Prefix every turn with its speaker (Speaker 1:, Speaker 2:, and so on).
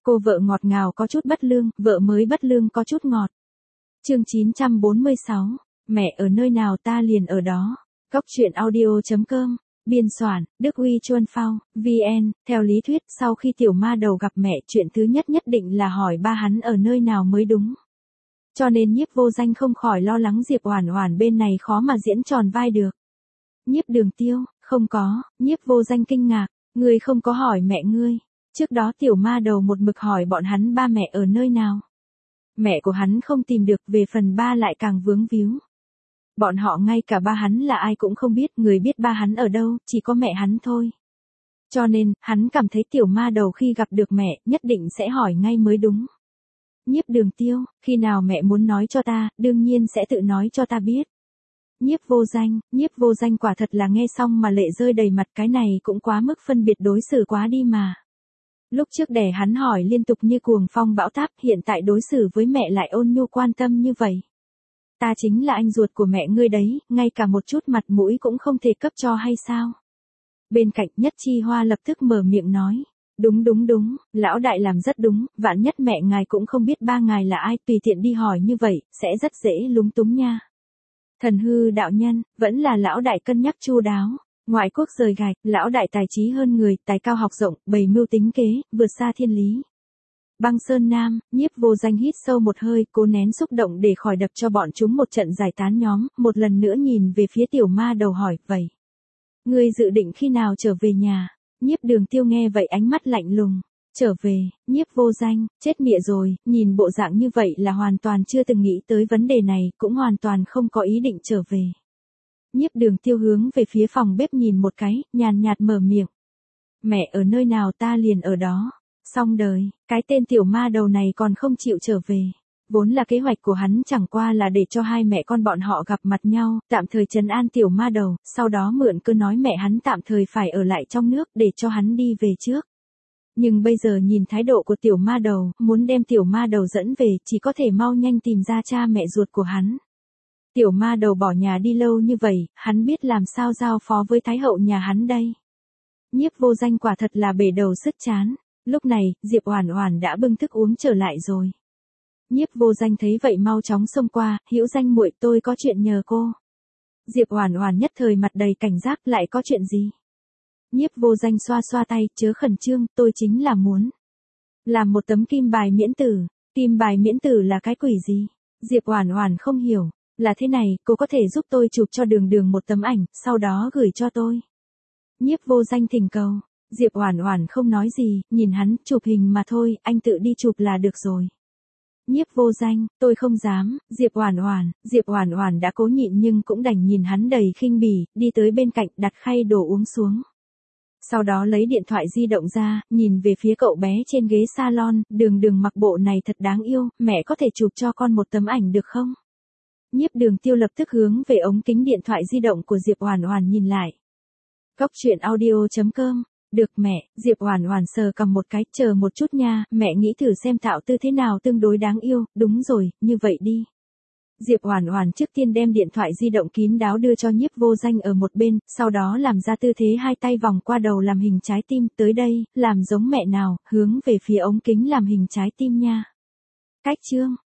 Speaker 1: Cô vợ ngọt ngào có chút bất lương, vợ mới bất lương có chút ngọt. Chương 946, mẹ ở nơi nào ta liền ở đó. Cốc truyện audio.com, biên soạn, Đức Huy Chuân Phao, VN. Theo lý thuyết, sau khi tiểu ma đầu gặp mẹ, chuyện thứ nhất nhất định là hỏi ba hắn ở nơi nào mới đúng. Cho nên Nhiếp Vô Danh không khỏi lo lắng Diệp Oản Oản bên này khó mà diễn tròn vai được. Nhiếp Đường Tiêu, không có. Nhiếp Vô Danh kinh ngạc, ngươi không có hỏi mẹ ngươi. Trước đó tiểu ma đầu một mực hỏi bọn hắn ba mẹ ở nơi nào. Mẹ của hắn không tìm được, về phần ba lại càng vướng víu. Bọn họ ngay cả ba hắn là ai cũng không biết, người biết ba hắn ở đâu, chỉ có mẹ hắn thôi. Cho nên, hắn cảm thấy tiểu ma đầu khi gặp được mẹ, nhất định sẽ hỏi ngay mới đúng. Nhiếp Đường Tiêu, khi nào mẹ muốn nói cho ta, đương nhiên sẽ tự nói cho ta biết. Nhiếp Vô Danh quả thật là nghe xong mà lệ rơi đầy mặt, cái này cũng quá mức phân biệt đối xử quá đi mà. Lúc trước đẻ hắn hỏi liên tục như cuồng phong bão táp, hiện tại đối xử với mẹ lại ôn nhu quan tâm như vậy. Ta chính là anh ruột của mẹ ngươi đấy, ngay cả một chút mặt mũi cũng không thể cấp cho hay sao? Bên cạnh Nhất Chi Hoa lập tức mở miệng nói. Đúng, lão đại làm rất đúng, vạn nhất mẹ ngài cũng không biết ba ngài là ai, tùy tiện đi hỏi như vậy, sẽ rất dễ lúng túng nha. Thần hư đạo nhân, vẫn là lão đại cân nhắc chu đáo. Ngoại quốc rời gạch, lão đại tài trí hơn người, tài cao học rộng, bày mưu tính kế, vượt xa thiên lý. Băng Sơn Nam, Nhiếp Vô Danh hít sâu một hơi, cố nén xúc động để khỏi đập cho bọn chúng một trận giải tán nhóm, một lần nữa nhìn về phía tiểu ma đầu hỏi, vậy. Ngươi dự định khi nào trở về nhà? Nhiếp Đường Tiêu nghe vậy ánh mắt lạnh lùng. Trở về, Nhiếp Vô Danh, chết mịa rồi, nhìn bộ dạng như vậy là hoàn toàn chưa từng nghĩ tới vấn đề này, cũng hoàn toàn không có ý định trở về. Nhiếp Đường Tiêu hướng về phía phòng bếp nhìn một cái, nhàn nhạt mở miệng. Mẹ ở nơi nào ta liền ở đó. Xong đời, cái tên tiểu ma đầu này còn không chịu trở về. Vốn là kế hoạch của hắn chẳng qua là để cho hai mẹ con bọn họ gặp mặt nhau, tạm thời trấn an tiểu ma đầu, sau đó mượn cơ nói mẹ hắn tạm thời phải ở lại trong nước để cho hắn đi về trước. Nhưng bây giờ nhìn thái độ của tiểu ma đầu, muốn đem tiểu ma đầu dẫn về chỉ có thể mau nhanh tìm ra cha mẹ ruột của hắn. Tiểu ma đầu bỏ nhà đi lâu như vậy, hắn biết làm sao giao phó với thái hậu nhà hắn đây. Nhiếp Vô Danh quả thật là bể đầu sứt chán. Lúc này, Diệp Oản Oản đã bưng thức uống trở lại rồi. Nhiếp Vô Danh thấy vậy mau chóng xông qua, Hữu Danh muội, tôi có chuyện nhờ cô. Diệp Oản Oản nhất thời mặt đầy cảnh giác, lại có chuyện gì? Nhiếp Vô Danh xoa xoa tay, chớ khẩn trương, tôi chính là muốn làm một tấm kim bài miễn tử. Kim bài miễn tử là cái quỷ gì? Diệp Oản Oản không hiểu. Là thế này, cô có thể giúp tôi chụp cho Đường Đường một tấm ảnh, sau đó gửi cho tôi. Nhiếp Vô Danh thỉnh cầu. Diệp Oản Oản không nói gì, nhìn hắn, chụp hình mà thôi, anh tự đi chụp là được rồi. Nhiếp Vô Danh, tôi không dám. Diệp Oản Oản đã cố nhịn nhưng cũng đành nhìn hắn đầy khinh bỉ, đi tới bên cạnh, đặt khay đồ uống xuống. Sau đó lấy điện thoại di động ra, nhìn về phía cậu bé trên ghế salon, Đường Đường mặc bộ này thật đáng yêu, mẹ có thể chụp cho con một tấm ảnh được không? Nhiếp Đường Tiêu lập tức hướng về ống kính điện thoại di động của Diệp Oản Oản nhìn lại. Cốc truyện audio.com. Được mẹ, Diệp Oản Oản sờ cầm một cái, chờ một chút nha, mẹ nghĩ thử xem tạo tư thế nào tương đối đáng yêu, đúng rồi, như vậy đi. Diệp Oản Oản trước tiên đem điện thoại di động kín đáo đưa cho Nhiếp Vô Danh ở một bên, sau đó làm ra tư thế hai tay vòng qua đầu làm hình trái tim, tới đây, làm giống mẹ nào, hướng về phía ống kính làm hình trái tim nha. Cách chương